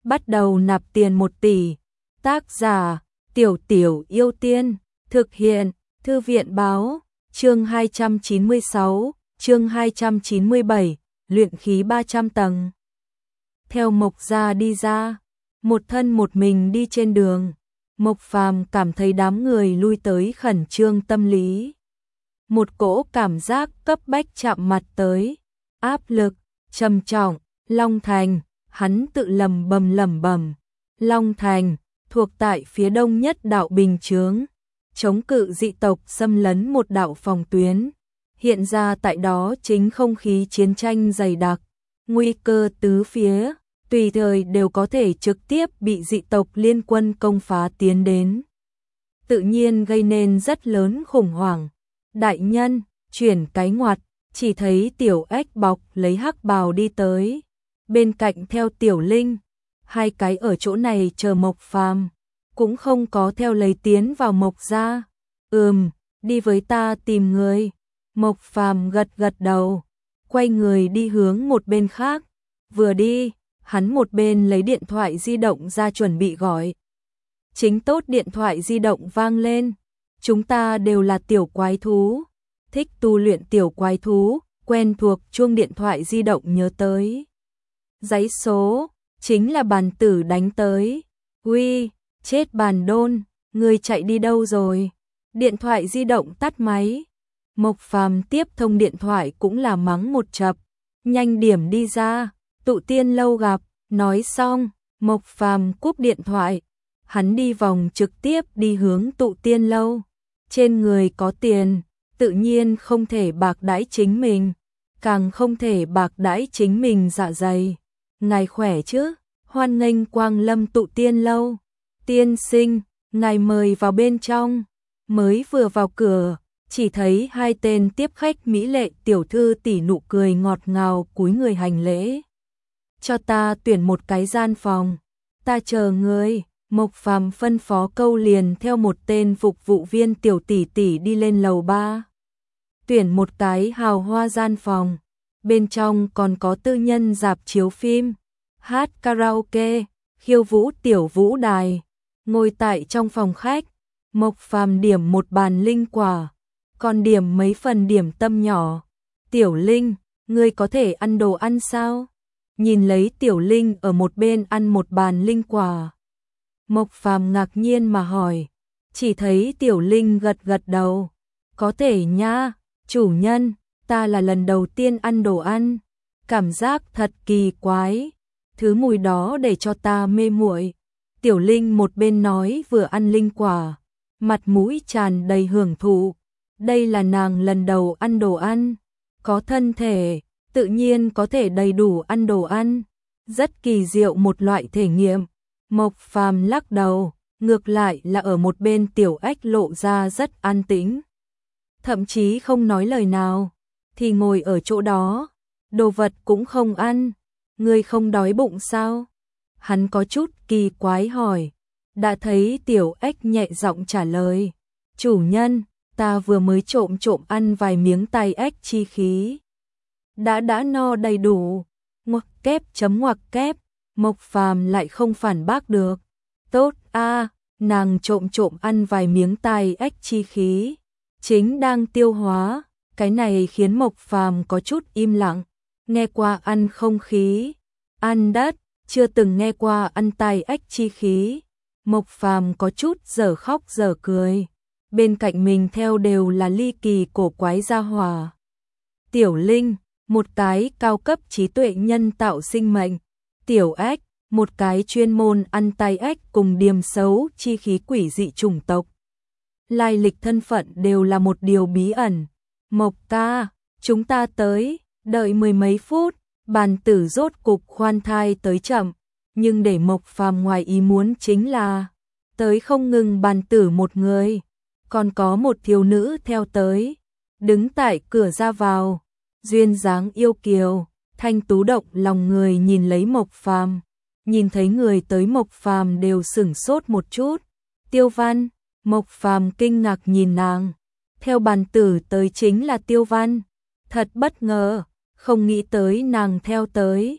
bắt đầu nạp tiền 1 tỷ. Tác giả: Tiểu Tiểu Yêu Tiên. Thực hiện: Thư viện báo. Chương 296, chương 297, luyện khí 300 tầng. Theo Mộc Gia đi ra, một thân một mình đi trên đường, Mộc Phàm cảm thấy đám người lui tới khẩn trương tâm lý. Một cỗ cảm giác cấp bách chạm mặt tới, áp lực, trầm trọng, Long Thành, hắn tự lẩm bẩm. Long Thành, thuộc tại phía đông nhất đạo bình chướng, chống cự dị tộc xâm lấn một đạo phòng tuyến. Hiện ra tại đó chính không khí chiến tranh dày đặc, nguy cơ tứ phía, tùy thời đều có thể trực tiếp bị dị tộc liên quân công phá tiến đến. Tự nhiên gây nên rất lớn khủng hoảng. Đại nhân, chuyển cái ngoặt, chỉ thấy Tiểu Ếch bọc lấy hắc bào đi tới. Bên cạnh theo Tiểu Linh, hai cái ở chỗ này chờ Mộc Phàm, cũng không có theo lấy tiến vào Mộc Gia. Đi với ta tìm người. Mộc Phàm gật đầu, quay người đi hướng một bên khác. Vừa đi, hắn một bên lấy điện thoại di động ra chuẩn bị gọi. Chính tốt điện thoại di động vang lên. Chúng ta đều là tiểu quái thú, thích tu luyện tiểu quái thú, quen thuộc chuông điện thoại di động nhớ tới. Giấy số, chính là bàn tử đánh tới. Uy, chết bàn đôn, người chạy đi đâu rồi? Điện thoại di động tắt máy. Mộc Phàm tiếp thông điện thoại cũng là mắng một chập. Nhanh điểm đi ra, Tụ Tiên lâu gặp. Nói xong, Mộc Phàm cúp điện thoại. Hắn đi vòng trực tiếp đi hướng Tụ Tiên lâu. Trên người có tiền, tự nhiên không thể bạc đãi chính mình, càng không thể bạc đãi chính mình dạ dày. Ngài khỏe chứ? Hoan nghênh quang lâm Tụ Tiên lâu. Tiên sinh, ngài mời vào bên trong. Mới vừa vào cửa, chỉ thấy hai tên tiếp khách mỹ lệ tiểu thư tỷ nụ cười ngọt ngào cúi người hành lễ. Cho ta tuyển một cái gian phòng, ta chờ ngươi. Mộc Phàm phân phó câu liền theo một tên phục vụ viên tiểu tỷ tỷ đi lên lầu 3. Tuyển một cái hào hoa gian phòng, bên trong còn có tư nhân rạp chiếu phim, hát karaoke, khiêu vũ tiểu vũ đài. Ngồi tại trong phòng khách, Mộc Phàm điểm một bàn linh quả, còn điểm mấy phần điểm tâm nhỏ. Tiểu Linh, ngươi có thể ăn đồ ăn sao? Nhìn lấy Tiểu Linh ở một bên ăn một bàn linh quả, Mộc Phàm ngạc nhiên mà hỏi. Chỉ thấy Tiểu Linh gật đầu. Có thể nha, chủ nhân, ta là lần đầu tiên ăn đồ ăn, cảm giác thật kỳ quái, thứ mùi đó để cho ta mê muội. Tiểu Linh một bên nói vừa ăn linh quả, mặt mũi tràn đầy hưởng thụ. Đây là nàng lần đầu ăn đồ ăn, có thân thể, tự nhiên có thể đầy đủ ăn đồ ăn, rất kỳ diệu một loại thể nghiệm. Mộc Phàm lắc đầu, ngược lại là ở một bên Tiểu Ếch lộ ra rất an tĩnh, thậm chí không nói lời nào, thì ngồi ở chỗ đó, đồ vật cũng không ăn. Ngươi không đói bụng sao? Hắn có chút kỳ quái hỏi. Đã thấy Tiểu Ếch nhẹ giọng trả lời, chủ nhân, ta vừa mới trộm ăn vài miếng tai ếch chi khí, đã no đầy đủ. Ngoặc kép. Mộc Phàm lại không phản bác được. Tốt a, nàng trộm ăn vài miếng tai ếch chi khí, chính đang tiêu hóa. Cái này khiến Mộc Phàm có chút im lặng. Nghe qua ăn không khí, ăn đất, chưa từng nghe qua ăn tai ếch chi khí. Mộc Phàm có chút dở khóc dở cười. Bên cạnh mình theo đều là ly kỳ cổ quái gia hỏa. Tiểu Linh, một cái cao cấp trí tuệ nhân tạo sinh mệnh. Tiểu Ếch, một cái chuyên môn ăn tai ếch cùng điềm xấu chi khí quỷ dị chủng tộc. Lai lịch thân phận đều là một điều bí ẩn. Mộc ca, chúng ta tới. Đợi 10 mấy phút, bàn tử rốt cục khoan thai tới chậm. Nhưng để Mộc Phàm ngoài ý muốn chính là tới không ngừng bàn tử một người, còn có một thiếu nữ theo tới, đứng tại cửa ra vào, duyên dáng yêu kiều, thanh tú động lòng người nhìn lấy Mộc Phàm. Nhìn thấy người tới Mộc Phàm đều sửng sốt một chút. Tiêu Văn. Mộc Phàm kinh ngạc nhìn nàng. Theo bàn tử tới chính là Tiêu Văn. Thật bất ngờ, không nghĩ tới nàng theo tới.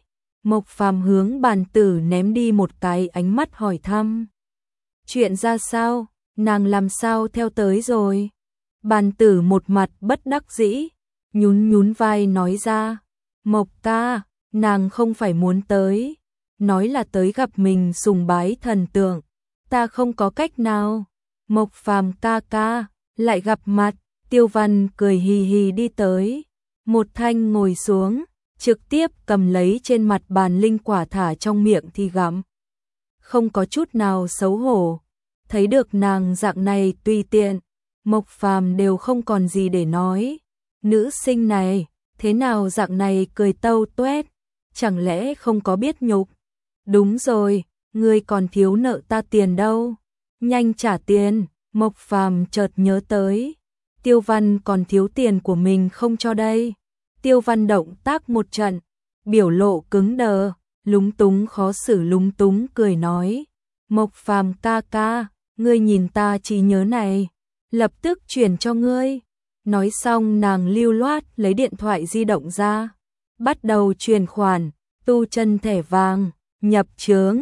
Mộc Phàm hướng bàn tử ném đi một cái ánh mắt hỏi thăm. Chuyện ra sao, nàng làm sao theo tới rồi? Bàn tử một mặt bất đắc dĩ, nhún nhún vai nói ra. Mộc ca, nàng không phải muốn tới, nói là tới gặp mình sùng bái thần tượng. Ta không có cách nào. Mộc Phàm ca ca, lại gặp mặt. Tiêu Văn cười hì hì đi tới. Một Thanh ngồi xuống, trực tiếp cầm lấy trên mặt bàn linh quả thả trong miệng thì gặm. Không có chút nào xấu hổ. Thấy được nàng dạng này tùy tiện, Mộc Phàm đều không còn gì để nói. Nữ sinh này, thế nào dạng này cười tâu tuét, chẳng lẽ không có biết nhục? Đúng rồi, ngươi còn thiếu nợ ta tiền đâu. Nhanh trả tiền. Mộc Phàm chợt nhớ tới. Tiêu Văn còn thiếu tiền của mình không cho đây. Tiêu Văn động tác một trận, biểu lộ cứng đờ, lúng túng khó xử lúng túng cười nói. Mộc Phàm ca ca, ngươi nhìn ta trí nhớ này, lập tức chuyển cho ngươi. Nói xong nàng lưu loát lấy điện thoại di động ra, bắt đầu chuyển khoản, tu chân thẻ vàng, nhập chướng,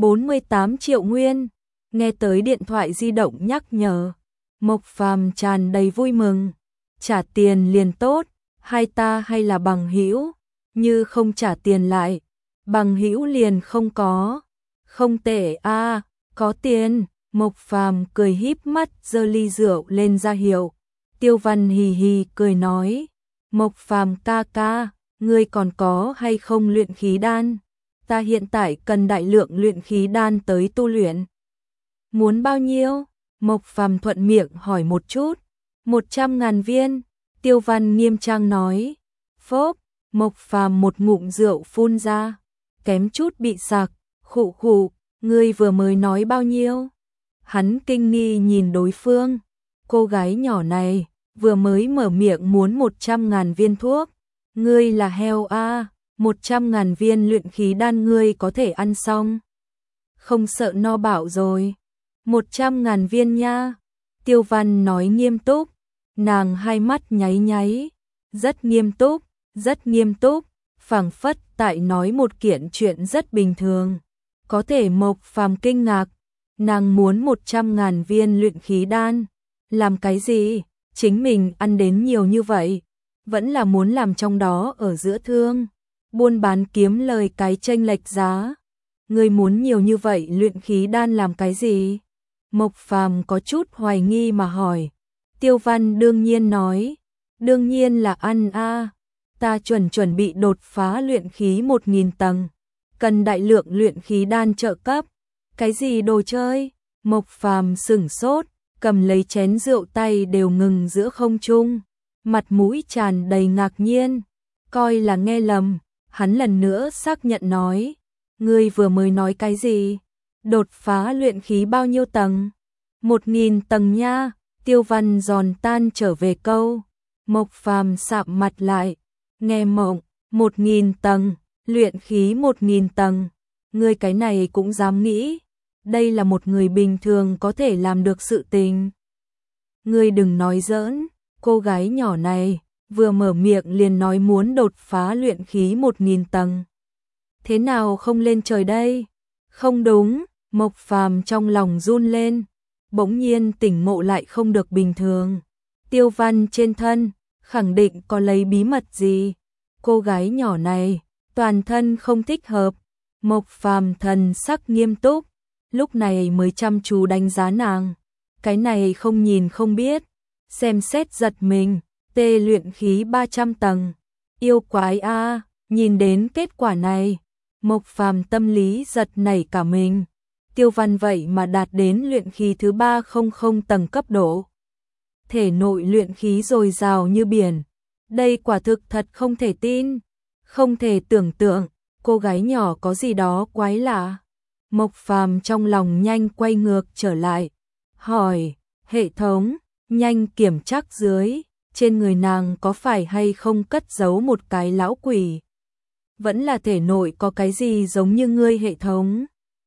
48 triệu nguyên. Nghe tới điện thoại di động nhắc nhở, Mộc Phàm tràn đầy vui mừng. Trả tiền liền tốt, hai ta hay là bằng hữu, như không trả tiền lại, bằng hữu liền không có. Không tệ a, có tiền. Mộc Phàm cười híp mắt giơ ly rượu lên ra hiệu. Tiêu Văn hì hì cười nói, Mộc Phàm ca ca, ngươi còn có hay không luyện khí đan? Ta hiện tại cần đại lượng luyện khí đan tới tu luyện. Muốn bao nhiêu? Mộc Phàm thuận miệng hỏi một chút. 100.000 viên. Tiêu Văn nghiêm trang nói. Phốp. Mộc Phàm một ngụm rượu phun ra, kém chút bị sặc. Khụ khụ, ngươi vừa mới nói bao nhiêu? Hắn kinh nghi nhìn đối phương. Cô gái nhỏ này vừa mới mở miệng muốn 100.000 viên thuốc. Ngươi là heo a, 100.000 viên luyện khí đan ngươi có thể ăn xong. Không sợ no bạo rồi. 100.000 viên nha. Tiêu Văn nói nghiêm túc. Nàng hai mắt nháy nháy. Rất nghiêm túc, rất nghiêm túc. Phảng phất tại nói một kiện chuyện rất bình thường. Có thể Mộc Phàm kinh ngạc. Nàng muốn 100.000 viên luyện khí đan. Làm cái gì? Chính mình ăn đến nhiều như vậy. Vẫn là muốn làm trong đó ở giữa thương. Buôn bán kiếm lời cái chênh lệch giá. Ngươi muốn nhiều như vậy luyện khí đan làm cái gì? Mộc Phàm có chút hoài nghi mà hỏi. Tiêu Văn đương nhiên nói. Đương nhiên là ăn a. Ta chuẩn bị đột phá luyện khí 1.000 tầng. Cần đại lượng luyện khí đan trợ cấp. Cái gì đồ chơi? Mộc Phàm sửng sốt, cầm lấy chén rượu tay đều ngừng giữa không trung. Mặt mũi tràn đầy ngạc nhiên. Coi là nghe lầm. Hắn lần nữa xác nhận nói. Ngươi vừa mới nói cái gì? Đột phá luyện khí bao nhiêu tầng? 1.000 tầng nha. Tiêu Văn giòn tan trở về câu. Mộc Phàm sạm mặt lại. Nghe mộng, 1.000 tầng, luyện khí 1.000 tầng. Ngươi cái này cũng dám nghĩ. Đây là một người bình thường có thể làm được sự tình. Ngươi đừng nói giỡn. Cô gái nhỏ này vừa mở miệng liền nói muốn đột phá luyện khí 1.000 tầng. Thế nào không lên trời đây? Không đúng. Mộc Phàm trong lòng run lên, bỗng nhiên tỉnh ngộ lại không được bình thường. Tiêu Văn trên thân khẳng định có lấy bí mật gì. Cô gái nhỏ này toàn thân không thích hợp. Mộc Phàm thần sắc nghiêm túc, lúc này mới chăm chú đánh giá nàng. Cái này không nhìn không biết. Xem xét giật mình. Tê luyện khí 300 tầng. Yêu quái a, nhìn đến kết quả này, Mộc Phàm tâm lý giật nảy cả mình. Tiêu Văn vậy mà đạt đến luyện khí thứ 300 tầng cấp độ. Thể nội luyện khí dồi dào như biển. Đây quả thực thật không thể tin. Không thể tưởng tượng, cô gái nhỏ có gì đó quái lạ. Mộc Phàm trong lòng nhanh quay ngược trở lại. Hỏi, hệ thống, nhanh kiểm tra dưới. Trên người nàng có phải hay không cất giấu một cái lão quỷ? Vẫn là thể nội có cái gì giống như ngươi hệ thống?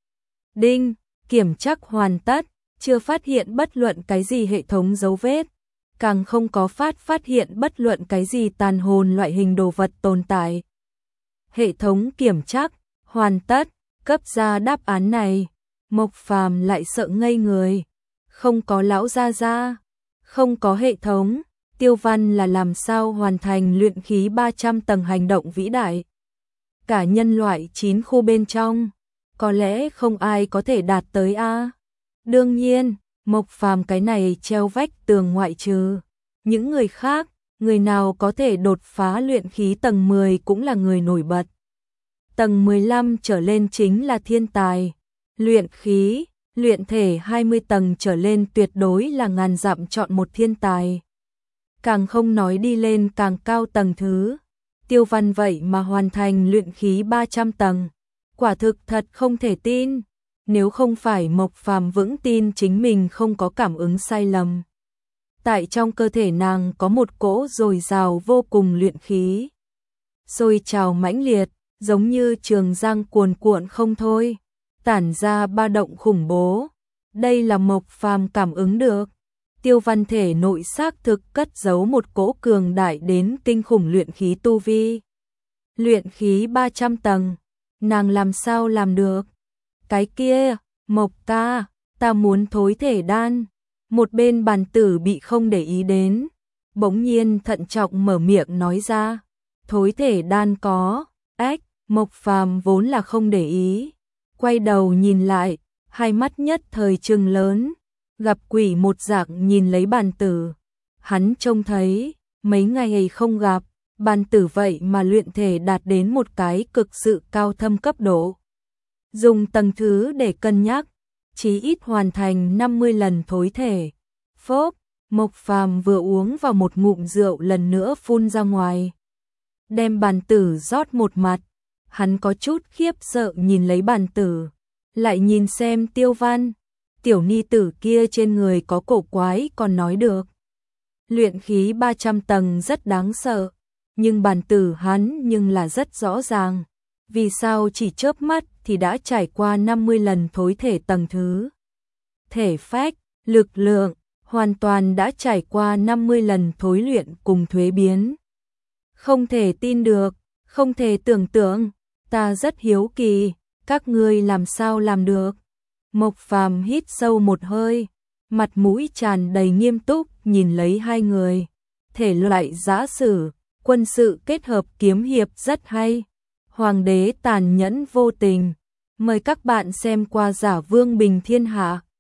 Đinh, kiểm tra hoàn tất, chưa phát hiện bất luận cái gì hệ thống dấu vết, càng không có phát hiện bất luận cái gì tàn hồn loại hình đồ vật tồn tại. Hệ thống kiểm tra, Hoàn tất, cấp ra đáp án này, Mộc Phàm lại sợ ngây người. Không có lão gia gia, không có hệ thống, Tiêu Văn là làm sao hoàn thành luyện khí 300 tầng hành động vĩ đại. Cả nhân loại 9 khu bên trong, có lẽ không ai có thể đạt tới a. Đương nhiên, Mộc Phàm cái này treo vách tường ngoại trừ những người khác, người nào có thể đột phá luyện khí tầng 10 cũng là người nổi bật. Tầng 15 trở lên chính là thiên tài. Luyện khí, luyện thể 20 tầng trở lên tuyệt đối là ngàn dặm chọn một thiên tài. Càng không nói đi lên càng cao tầng thứ. Tiêu Văn vậy mà hoàn thành luyện khí 300 tầng. Quả thực thật không thể tin. Nếu không phải Mộc Phàm vững tin chính mình không có cảm ứng sai lầm. Tại trong cơ thể nàng có một cỗ dồi dào vô cùng luyện khí. Sôi trào mãnh liệt, giống như trường giang cuồn cuộn không thôi, tản ra ba động khủng bố. Đây là Mộc Phàm cảm ứng được. Tiêu Văn thể nội xác thực cất giấu một cỗ cường đại đến kinh khủng luyện khí tu vi. Luyện khí 300 tầng, nàng làm sao làm được? Cái kia, Mộc ca, ta muốn thối thể đan. Một bên bàn tử bị không để ý đến, bỗng nhiên thận trọng mở miệng nói ra, thối thể đan có, Mộc Phàm vốn là không để ý, quay đầu nhìn lại, hai mắt nhất thời trừng lớn, gặp quỷ một dạng nhìn lấy bàn tử. Hắn trông thấy, mấy ngày không gặp, bàn tử vậy mà luyện thể đạt đến một cái cực sự cao thâm cấp độ. Dùng tầng thứ để cân nhắc, chí ít hoàn thành 50 lần thối thể. Phốp, Mộc Phàm vừa uống vào một ngụm rượu lần nữa phun ra ngoài. Đem bàn tử rót một mặt, hắn có chút khiếp sợ nhìn lấy bàn tử, lại nhìn xem Tiêu Văn, tiểu ni tử kia trên người có cổ quái còn nói được. Luyện khí 300 tầng rất đáng sợ, nhưng bàn tử hắn nhưng là rất rõ ràng. Vì sao chỉ chớp mắt thì đã trải qua 50 lần thối thể tầng thứ. Thể phách, lực lượng, hoàn toàn đã trải qua 50 lần thối luyện cùng thuế biến. Không thể tin được, không thể tưởng tượng, ta rất hiếu kỳ, các ngươi làm sao làm được. Mộc Phàm hít sâu một hơi, mặt mũi tràn đầy nghiêm túc nhìn lấy hai người. Thể loại giã sử, quân sự kết hợp kiếm hiệp rất hay. Hoàng đế tàn nhẫn vô tình. Mời các bạn xem qua Giả Vương Bình Thiên Hạ.